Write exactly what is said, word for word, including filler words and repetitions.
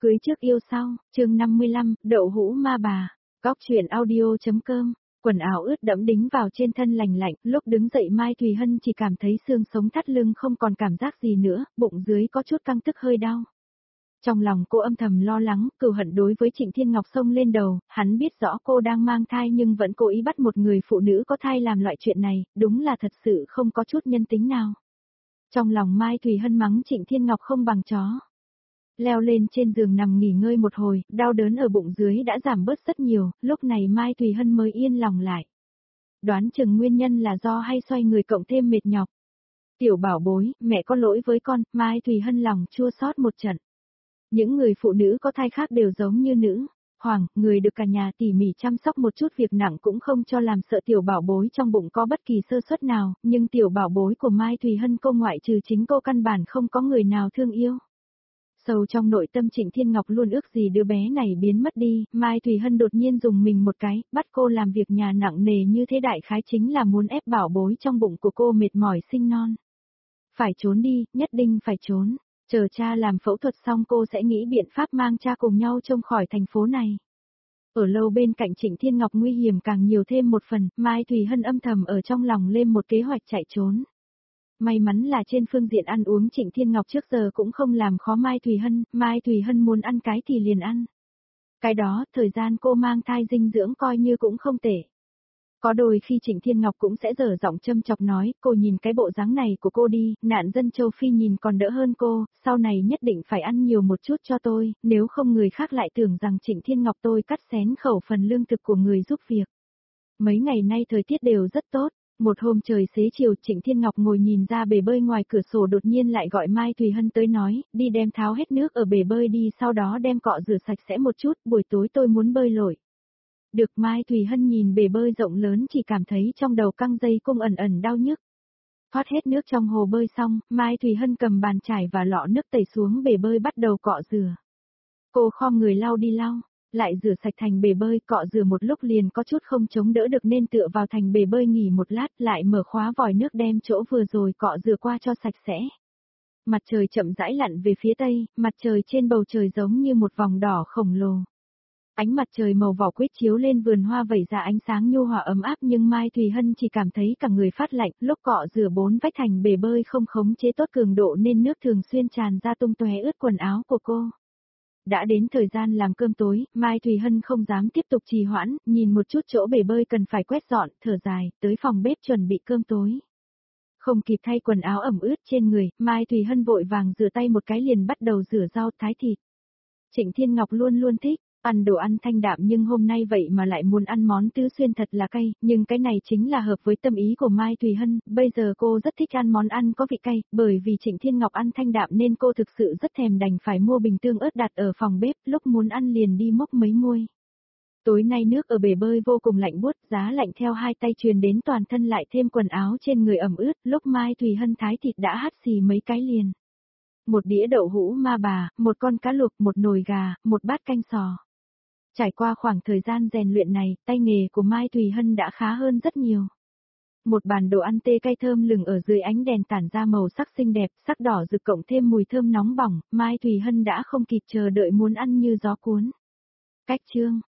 Cưới trước yêu sau, chương năm mươi lăm, đậu hũ ma bà, góc chuyện audio.com, quần áo ướt đẫm đính vào trên thân lành lạnh, lúc đứng dậy Mai Thùy Hân chỉ cảm thấy xương sống thắt lưng không còn cảm giác gì nữa, bụng dưới có chút căng tức hơi đau. Trong lòng cô âm thầm lo lắng, cừu hận đối với Trịnh Thiên Ngọc xông lên đầu, hắn biết rõ cô đang mang thai nhưng vẫn cố ý bắt một người phụ nữ có thai làm loại chuyện này, đúng là thật sự không có chút nhân tính nào. Trong lòng Mai Thùy Hân mắng Trịnh Thiên Ngọc không bằng chó. Leo lên trên giường nằm nghỉ ngơi một hồi, đau đớn ở bụng dưới đã giảm bớt rất nhiều, lúc này Mai Thùy Hân mới yên lòng lại. Đoán chừng nguyên nhân là do hay xoay người cộng thêm mệt nhọc. Tiểu bảo bối, mẹ có lỗi với con, Mai Thùy Hân lòng chua xót một trận. Những người phụ nữ có thai khác đều giống như nữ hoàng, người được cả nhà tỉ mỉ chăm sóc một chút việc nặng cũng không cho làm sợ tiểu bảo bối trong bụng có bất kỳ sơ suất nào, nhưng tiểu bảo bối của Mai Thùy Hân cô ngoại trừ chính cô căn bản không có người nào thương yêu. Sâu trong nội tâm Trịnh Thiên Ngọc luôn ước gì đứa bé này biến mất đi, Mai Thùy Hân đột nhiên dùng mình một cái, bắt cô làm việc nhà nặng nề như thế đại khái chính là muốn ép bảo bối trong bụng của cô mệt mỏi sinh non. Phải trốn đi, nhất định phải trốn. Chờ cha làm phẫu thuật xong cô sẽ nghĩ biện pháp mang cha cùng nhau trông khỏi thành phố này. Ở lâu bên cạnh Trịnh Thiên Ngọc nguy hiểm càng nhiều thêm một phần, Mai Thùy Hân âm thầm ở trong lòng lên một kế hoạch chạy trốn. May mắn là trên phương diện ăn uống Trịnh Thiên Ngọc trước giờ cũng không làm khó Mai Thùy Hân, Mai Thùy Hân muốn ăn cái thì liền ăn. Cái đó, thời gian cô mang thai dinh dưỡng coi như cũng không tệ. Có đôi khi Trịnh Thiên Ngọc cũng sẽ dở giọng châm chọc nói, cô nhìn cái bộ dáng này của cô đi, nạn dân châu Phi nhìn còn đỡ hơn cô, sau này nhất định phải ăn nhiều một chút cho tôi, nếu không người khác lại tưởng rằng Trịnh Thiên Ngọc tôi cắt xén khẩu phần lương thực của người giúp việc. Mấy ngày nay thời tiết đều rất tốt, một hôm trời xế chiều Trịnh Thiên Ngọc ngồi nhìn ra bể bơi ngoài cửa sổ đột nhiên lại gọi Mai Thùy Hân tới nói, đi đem tháo hết nước ở bể bơi đi sau đó đem cọ rửa sạch sẽ một chút, buổi tối tôi muốn bơi lội. Được Mai Thùy Hân nhìn bể bơi rộng lớn chỉ cảm thấy trong đầu căng dây cung ẩn ẩn đau nhức. Thoát hết nước trong hồ bơi xong, Mai Thùy Hân cầm bàn chải và lọ nước tẩy xuống bể bơi bắt đầu cọ rửa. Cô khom người lau đi lau, lại rửa sạch thành bể bơi, cọ rửa một lúc liền có chút không chống đỡ được nên tựa vào thành bể bơi nghỉ một lát, lại mở khóa vòi nước đem chỗ vừa rồi cọ rửa qua cho sạch sẽ. Mặt trời chậm rãi lặn về phía tây, mặt trời trên bầu trời giống như một vòng đỏ khổng lồ. Ánh mặt trời màu vỏ quýt chiếu lên vườn hoa vẩy ra ánh sáng nhu hòa ấm áp nhưng Mai Thùy Hân chỉ cảm thấy cả người phát lạnh, lúc cọ rửa bốn vách thành bể bơi không khống chế tốt cường độ nên nước thường xuyên tràn ra tung tóe ướt quần áo của cô. Đã đến thời gian làm cơm tối, Mai Thùy Hân không dám tiếp tục trì hoãn, nhìn một chút chỗ bể bơi cần phải quét dọn, thở dài, tới phòng bếp chuẩn bị cơm tối. Không kịp thay quần áo ẩm ướt trên người, Mai Thùy Hân vội vàng rửa tay một cái liền bắt đầu rửa rau thái thịt. Trịnh Thiên Ngọc luôn luôn thích ăn đồ ăn thanh đạm nhưng hôm nay vậy mà lại muốn ăn món tứ xuyên thật là cay, nhưng cái này chính là hợp với tâm ý của Mai Thùy Hân, bây giờ cô rất thích ăn món ăn có vị cay, bởi vì Trịnh Thiên Ngọc ăn thanh đạm nên cô thực sự rất thèm đành phải mua bình tương ớt đặt ở phòng bếp, lúc muốn ăn liền đi múc mấy muôi. Tối nay nước ở bể bơi vô cùng lạnh buốt, giá lạnh theo hai tay truyền đến toàn thân lại thêm quần áo trên người ẩm ướt, lúc Mai Thùy Hân thái thịt đã hắt xì mấy cái liền. Một đĩa đậu hũ ma bà, một con cá luộc, một nồi gà, một bát canh sò. Trải qua khoảng thời gian rèn luyện này, tay nghề của Mai Thùy Hân đã khá hơn rất nhiều. Một bàn đồ ăn tê cay thơm lừng ở dưới ánh đèn tản ra màu sắc xinh đẹp, sắc đỏ rực cộng thêm mùi thơm nóng bỏng, Mai Thùy Hân đã không kịp chờ đợi muốn ăn như gió cuốn. Cách chương